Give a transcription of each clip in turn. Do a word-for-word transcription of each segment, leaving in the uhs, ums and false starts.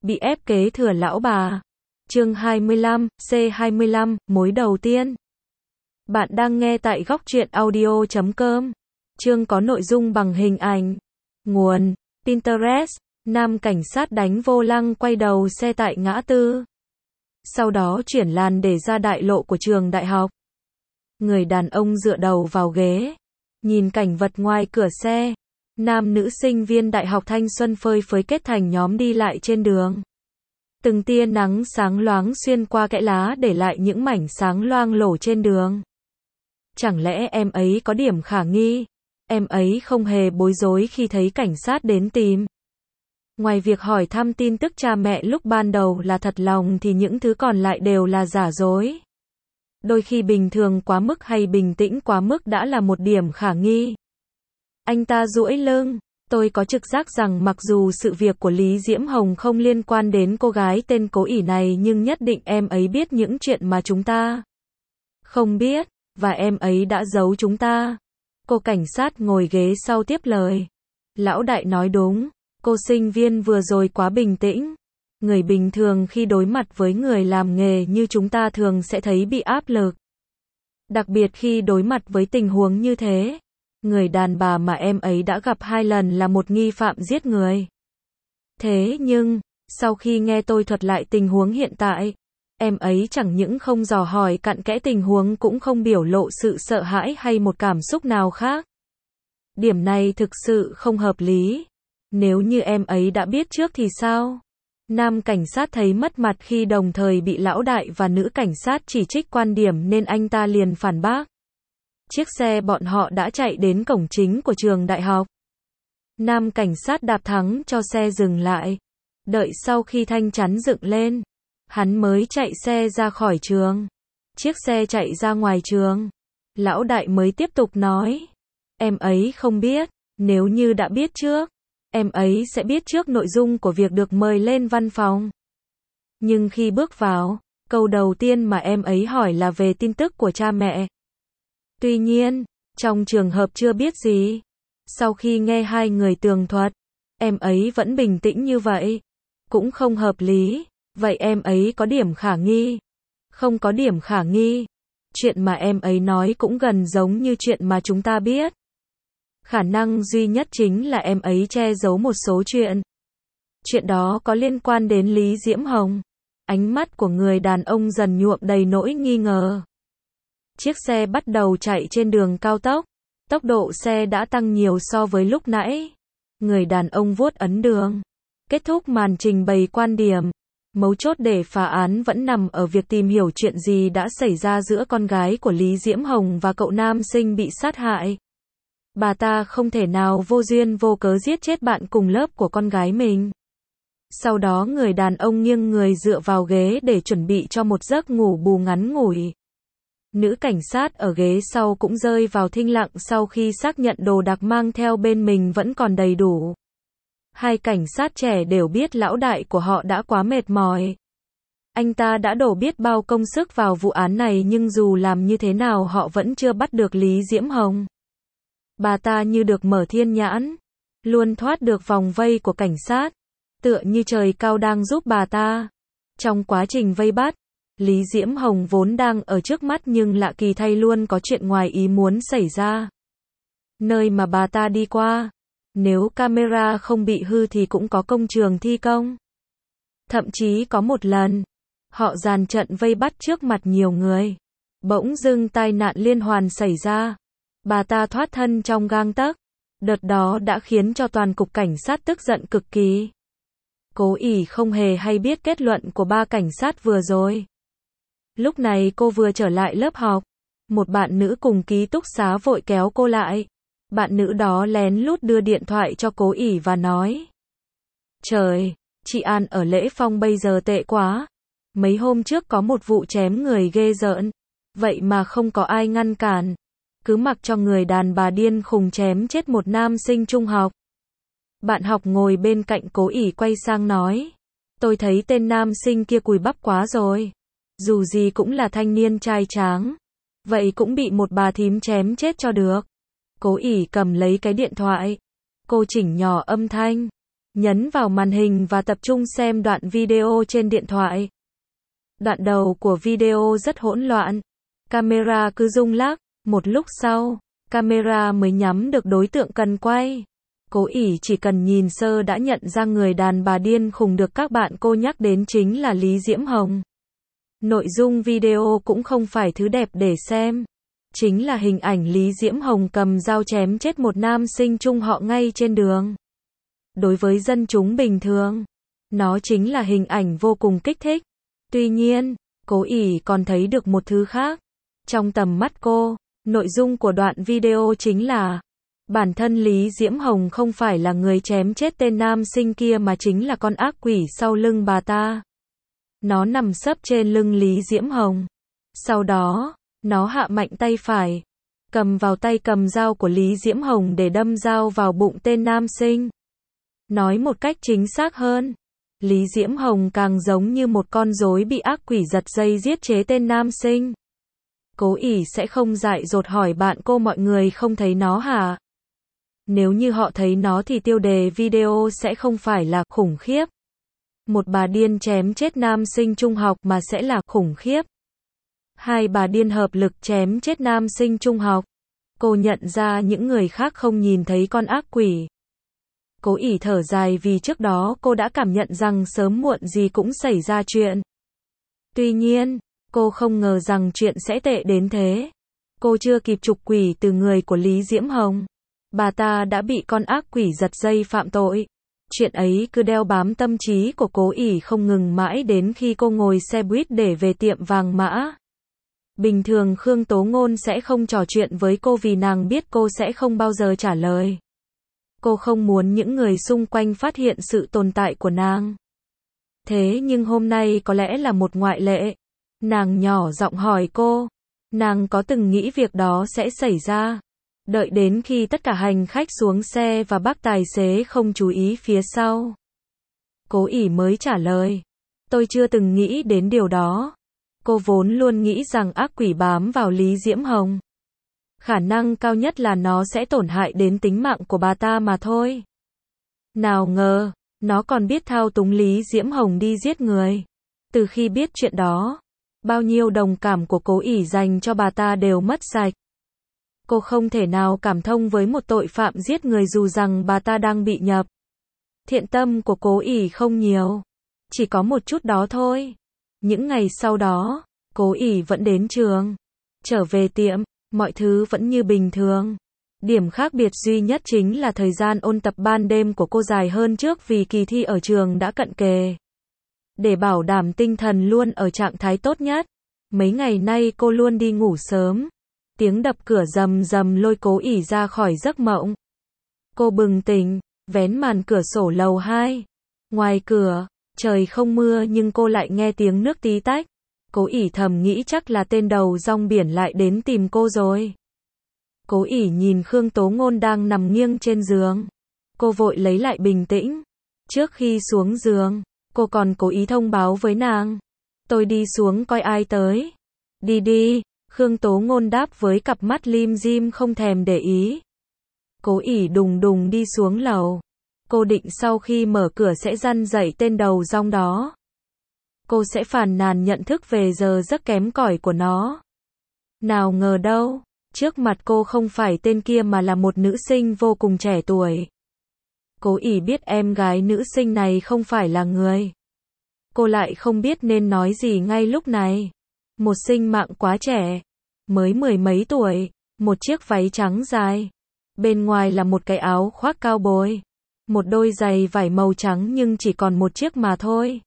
bị ép kế thừa lão bà. Chương hai mươi lăm, C hai mươi lăm, mối đầu tiên. Bạn đang nghe tại góc truyện audio chấm com. Chương có nội dung bằng hình ảnh. Nguồn: Pinterest. Nam cảnh sát đánh vô lăng quay đầu xe tại ngã tư. Sau đó chuyển làn để ra đại lộ của trường đại học. Người đàn ông dựa đầu vào ghế, nhìn cảnh vật ngoài cửa xe. Nam nữ sinh viên đại học thanh xuân phơi phới kết thành nhóm đi lại trên đường. Từng tia nắng sáng loáng xuyên qua kẽ lá để lại những mảnh sáng loang lổ trên đường. Chẳng lẽ em ấy có điểm khả nghi? Em ấy không hề bối rối khi thấy cảnh sát đến tìm. Ngoài việc hỏi thăm tin tức cha mẹ lúc ban đầu là thật lòng thì những thứ còn lại đều là giả dối. Đôi khi bình thường quá mức hay bình tĩnh quá mức đã là một điểm khả nghi. Anh ta duỗi lưng. Tôi có trực giác rằng mặc dù sự việc của Lý Diễm Hồng không liên quan đến cô gái tên Cố ỷ này nhưng nhất định em ấy biết những chuyện mà chúng ta không biết, và em ấy đã giấu chúng ta. Cô cảnh sát ngồi ghế sau tiếp lời. Lão đại nói đúng, cô sinh viên vừa rồi quá bình tĩnh. Người bình thường khi đối mặt với người làm nghề như chúng ta thường sẽ thấy bị áp lực. Đặc biệt khi đối mặt với tình huống như thế. Người đàn bà mà em ấy đã gặp hai lần là một nghi phạm giết người. Thế nhưng, sau khi nghe tôi thuật lại tình huống hiện tại, em ấy chẳng những không dò hỏi cặn kẽ tình huống cũng không biểu lộ sự sợ hãi hay một cảm xúc nào khác. Điểm này thực sự không hợp lý. Nếu như em ấy đã biết trước thì sao? Nam cảnh sát thấy mất mặt khi đồng thời bị lão đại và nữ cảnh sát chỉ trích quan điểm nên anh ta liền phản bác. Chiếc xe bọn họ đã chạy đến cổng chính của trường đại học. Nam cảnh sát đạp thắng cho xe dừng lại. Đợi sau khi thanh chắn dựng lên, hắn mới chạy xe ra khỏi trường. Chiếc xe chạy ra ngoài trường. Lão đại mới tiếp tục nói. Em ấy không biết, nếu như đã biết trước, em ấy sẽ biết trước nội dung của việc được mời lên văn phòng. Nhưng khi bước vào, câu đầu tiên mà em ấy hỏi là về tin tức của cha mẹ. Tuy nhiên, trong trường hợp chưa biết gì, sau khi nghe hai người tường thuật, em ấy vẫn bình tĩnh như vậy. Cũng không hợp lý, vậy em ấy có điểm khả nghi? Không có điểm khả nghi. Chuyện mà em ấy nói cũng gần giống như chuyện mà chúng ta biết. Khả năng duy nhất chính là em ấy che giấu một số chuyện. Chuyện đó có liên quan đến Lý Diễm Hồng. Ánh mắt của người đàn ông dần nhuộm đầy nỗi nghi ngờ. Chiếc xe bắt đầu chạy trên đường cao tốc. Tốc độ xe đã tăng nhiều so với lúc nãy. Người đàn ông vuốt ấn đường. Kết thúc màn trình bày quan điểm. Mấu chốt để phá án vẫn nằm ở việc tìm hiểu chuyện gì đã xảy ra giữa con gái của Lý Diễm Hồng và cậu nam sinh bị sát hại. Bà ta không thể nào vô duyên vô cớ giết chết bạn cùng lớp của con gái mình. Sau đó người đàn ông nghiêng người dựa vào ghế để chuẩn bị cho một giấc ngủ bù ngắn ngủi. Nữ cảnh sát ở ghế sau cũng rơi vào thinh lặng sau khi xác nhận đồ đạc mang theo bên mình vẫn còn đầy đủ. Hai cảnh sát trẻ đều biết lão đại của họ đã quá mệt mỏi. Anh ta đã đổ biết bao công sức vào vụ án này nhưng dù làm như thế nào họ vẫn chưa bắt được Lý Diễm Hồng. Bà ta như được mở thiên nhãn, luôn thoát được vòng vây của cảnh sát, tựa như trời cao đang giúp bà ta. Trong quá trình vây bắt, Lý Diễm Hồng vốn đang ở trước mắt nhưng lạ kỳ thay luôn có chuyện ngoài ý muốn xảy ra. Nơi mà bà ta đi qua, nếu camera không bị hư thì cũng có công trường thi công. Thậm chí có một lần, họ dàn trận vây bắt trước mặt nhiều người. Bỗng dưng tai nạn liên hoàn xảy ra. Bà ta thoát thân trong gang tấc. Đợt đó đã khiến cho toàn cục cảnh sát tức giận cực kỳ. Cố ỷ không hề hay biết kết luận của ba cảnh sát vừa rồi. Lúc này cô vừa trở lại lớp học. Một bạn nữ cùng ký túc xá vội kéo cô lại. Bạn nữ đó lén lút đưa điện thoại cho Cố ỷ và nói. Trời, chị An ở Lễ Phong bây giờ tệ quá. Mấy hôm trước có một vụ chém người ghê rợn. Vậy mà không có ai ngăn cản. Cứ mặc cho người đàn bà điên khùng chém chết một nam sinh trung học. Bạn học ngồi bên cạnh Cố ỷ quay sang nói. Tôi thấy tên nam sinh kia cùi bắp quá rồi. Dù gì cũng là thanh niên trai tráng. Vậy cũng bị một bà thím chém chết cho được. Cố ỷ cầm lấy cái điện thoại. Cô chỉnh nhỏ âm thanh. nhấn vào màn hình và tập trung xem đoạn video trên điện thoại. Đoạn đầu của video rất hỗn loạn. Camera cứ rung lắc, một lúc sau, camera mới nhắm được đối tượng cần quay. Cố ỷ chỉ cần nhìn sơ đã nhận ra người đàn bà điên khùng được các bạn cô nhắc đến chính là Lý Diễm Hồng. Nội dung video cũng không phải thứ đẹp để xem. Chính là hình ảnh Lý Diễm Hồng cầm dao chém chết một nam sinh chung họ ngay trên đường. Đối với dân chúng bình thường, nó chính là hình ảnh vô cùng kích thích. Tuy nhiên, Cố ỷ còn thấy được một thứ khác. Trong tầm mắt cô, nội dung của đoạn video chính là bản thân Lý Diễm Hồng không phải là người chém chết tên nam sinh kia mà chính là con ác quỷ sau lưng bà ta. Nó nằm sấp trên lưng Lý Diễm Hồng. Sau đó, nó hạ mạnh tay phải, cầm vào tay cầm dao của Lý Diễm Hồng để đâm dao vào bụng tên nam sinh. Nói một cách chính xác hơn, Lý Diễm Hồng càng giống như một con rối bị ác quỷ giật dây giết chế tên nam sinh. Cố ỷ sẽ không dại dột hỏi bạn cô mọi người không thấy nó hả? Nếu như họ thấy nó thì tiêu đề video sẽ không phải là khủng khiếp. Một bà điên chém chết nam sinh trung học mà sẽ là khủng khiếp. Hai bà điên hợp lực chém chết nam sinh trung học. Cô nhận ra những người khác không nhìn thấy con ác quỷ. Cố ỷ thở dài vì trước đó cô đã cảm nhận rằng sớm muộn gì cũng xảy ra chuyện. Tuy nhiên, cô không ngờ rằng chuyện sẽ tệ đến thế. Cô chưa kịp trục quỷ từ người của Lý Diễm Hồng, bà ta đã bị con ác quỷ giật dây phạm tội. Chuyện ấy cứ đeo bám tâm trí của Cố ỷ không ngừng mãi đến khi cô ngồi xe buýt để về tiệm vàng mã. Bình thường Khương Tố Ngôn sẽ không trò chuyện với cô vì nàng biết cô sẽ không bao giờ trả lời. Cô không muốn những người xung quanh phát hiện sự tồn tại của nàng. Thế nhưng hôm nay có lẽ là một ngoại lệ. Nàng nhỏ giọng hỏi cô, nàng có từng nghĩ việc đó sẽ xảy ra? Đợi đến khi tất cả hành khách xuống xe và bác tài xế không chú ý phía sau, Cố ỷ mới trả lời, tôi chưa từng nghĩ đến điều đó. Cô vốn luôn nghĩ rằng ác quỷ bám vào Lý Diễm Hồng, khả năng cao nhất là nó sẽ tổn hại đến tính mạng của bà ta mà thôi. Nào ngờ, nó còn biết thao túng Lý Diễm Hồng đi giết người. Từ khi biết chuyện đó, bao nhiêu đồng cảm của Cố ỷ dành cho bà ta đều mất sạch. Cô không thể nào cảm thông với một tội phạm giết người dù rằng bà ta đang bị nhập. Thiện tâm của Cố ỷ không nhiều, chỉ có một chút đó thôi. Những ngày sau đó, Cố ỷ vẫn đến trường. Trở về tiệm, mọi thứ vẫn như bình thường. Điểm khác biệt duy nhất chính là thời gian ôn tập ban đêm của cô dài hơn trước vì kỳ thi ở trường đã cận kề. Để bảo đảm tinh thần luôn ở trạng thái tốt nhất, mấy ngày nay cô luôn đi ngủ sớm. Tiếng đập cửa rầm rầm lôi Cố ỷ ra khỏi giấc mộng. Cô bừng tỉnh, vén màn cửa sổ lầu hai. Ngoài cửa, trời không mưa nhưng cô lại nghe tiếng nước tí tách. Cố ỷ thầm nghĩ chắc là tên đầu rong biển lại đến tìm cô rồi. Cố ỷ nhìn Khương Tố Ngôn đang nằm nghiêng trên giường. Cô vội lấy lại bình tĩnh. Trước khi xuống giường, cô còn cố ý thông báo với nàng. Tôi đi xuống coi ai tới. Đi đi, Khương Tố Ngôn đáp với cặp mắt lim dim không thèm để ý. Cố ỷ đùng đùng đi xuống lầu. Cô định sau khi mở cửa sẽ răn dạy tên đầu rong đó. Cô sẽ phàn nàn nhận thức về giờ giấc kém cỏi của nó. Nào ngờ đâu, trước mặt cô không phải tên kia mà là một nữ sinh vô cùng trẻ tuổi. Cố ỷ biết em gái nữ sinh này không phải là người. Cô lại không biết nên nói gì ngay lúc này. Một sinh mạng quá trẻ, mới mười mấy tuổi, một chiếc váy trắng dài. Bên ngoài là một cái áo khoác cao bồi. Một đôi giày vải màu trắng nhưng chỉ còn một chiếc mà thôi.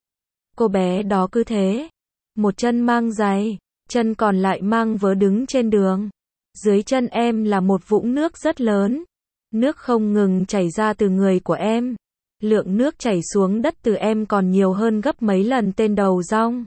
Cô bé đó cứ thế. Một chân mang giày, chân còn lại mang vớ đứng trên đường. Dưới chân em là một vũng nước rất lớn. Nước không ngừng chảy ra từ người của em. Lượng nước chảy xuống đất từ em còn nhiều hơn gấp mấy lần tên đầu rong.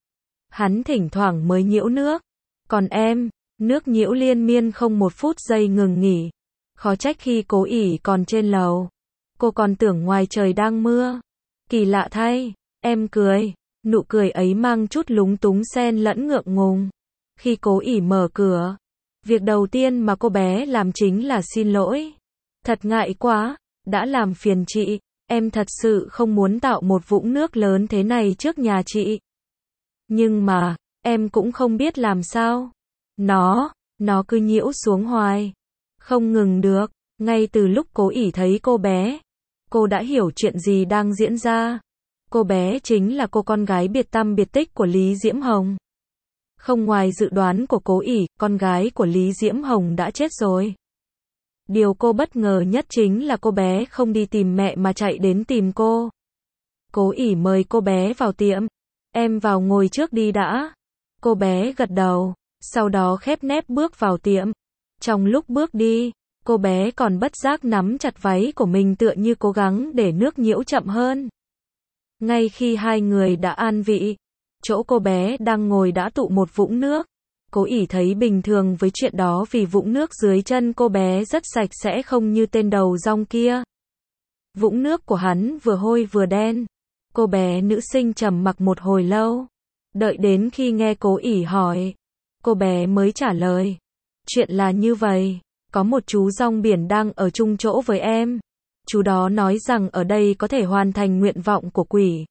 Hắn thỉnh thoảng mới nhiễu nước. Còn em, nước nhiễu liên miên không một phút giây ngừng nghỉ. Khó trách khi Cố ỷ còn trên lầu, cô còn tưởng ngoài trời đang mưa. Kỳ lạ thay, em cười. Nụ cười ấy mang chút lúng túng xen lẫn ngượng ngùng. Khi Cố ỷ mở cửa, việc đầu tiên mà cô bé làm chính là xin lỗi. Thật ngại quá, đã làm phiền chị. Em thật sự không muốn tạo một vũng nước lớn thế này trước nhà chị. Nhưng mà, em cũng không biết làm sao. Nó, nó cứ nhiễu xuống hoài. Không ngừng được. Ngay từ lúc Cố ỷ thấy cô bé, cô đã hiểu chuyện gì đang diễn ra. Cô bé chính là cô con gái biệt tăm biệt tích của Lý Diễm Hồng. Không ngoài dự đoán của Cố ỷ, con gái của Lý Diễm Hồng đã chết rồi. Điều cô bất ngờ nhất chính là cô bé không đi tìm mẹ mà chạy đến tìm cô. Cố ỷ mời cô bé vào tiệm. Em vào ngồi trước đi đã. Cô bé gật đầu, sau đó khép nép bước vào tiệm. Trong lúc bước đi, cô bé còn bất giác nắm chặt váy của mình tựa như cố gắng để nước nhiễu chậm hơn. Ngay khi hai người đã an vị, chỗ cô bé đang ngồi đã tụ một vũng nước. Cố ỷ thấy bình thường với chuyện đó vì vũng nước dưới chân cô bé rất sạch sẽ không như tên đầu dong kia. Vũng nước của hắn vừa hôi vừa đen. Cô bé nữ sinh trầm mặc một hồi lâu. Đợi đến khi nghe Cố ỷ hỏi, cô bé mới trả lời. Chuyện là như vậy, có một chú rong biển đang ở chung chỗ với em. Chú đó nói rằng ở đây có thể hoàn thành nguyện vọng của quỷ.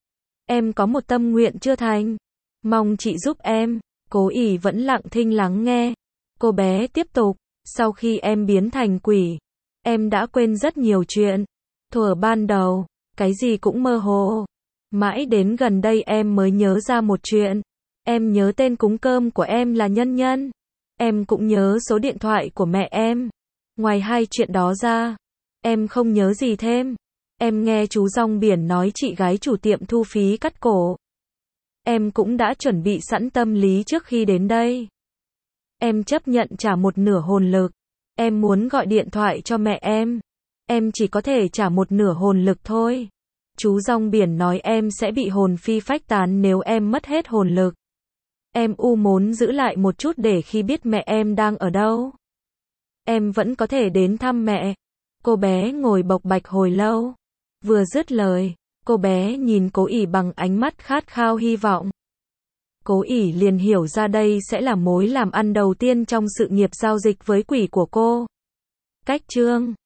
Em có một tâm nguyện chưa thành. Mong chị giúp em. Cố ỷ vẫn lặng thinh lắng nghe. Cô bé tiếp tục. Sau khi em biến thành quỷ, em đã quên rất nhiều chuyện. Thuở ban đầu, cái gì cũng mơ hồ. Mãi đến gần đây em mới nhớ ra một chuyện. Em nhớ tên cúng cơm của em là Nhân Nhân. Em cũng nhớ số điện thoại của mẹ em. Ngoài hai chuyện đó ra, em không nhớ gì thêm. Em nghe chú rong biển nói chị gái chủ tiệm thu phí cắt cổ. Em cũng đã chuẩn bị sẵn tâm lý trước khi đến đây. Em chấp nhận trả một nửa hồn lực. Em muốn gọi điện thoại cho mẹ em. Em chỉ có thể trả một nửa hồn lực thôi. Chú rong biển nói em sẽ bị hồn phi phách tán nếu em mất hết hồn lực. Em u muốn giữ lại một chút để khi biết mẹ em đang ở đâu, em vẫn có thể đến thăm mẹ. Cô bé ngồi bộc bạch hồi lâu. Vừa dứt lời, cô bé nhìn Cố ỷ bằng ánh mắt khát khao hy vọng. Cố ỷ liền hiểu ra đây sẽ là mối làm ăn đầu tiên trong sự nghiệp giao dịch với quỷ của cô. Cách chương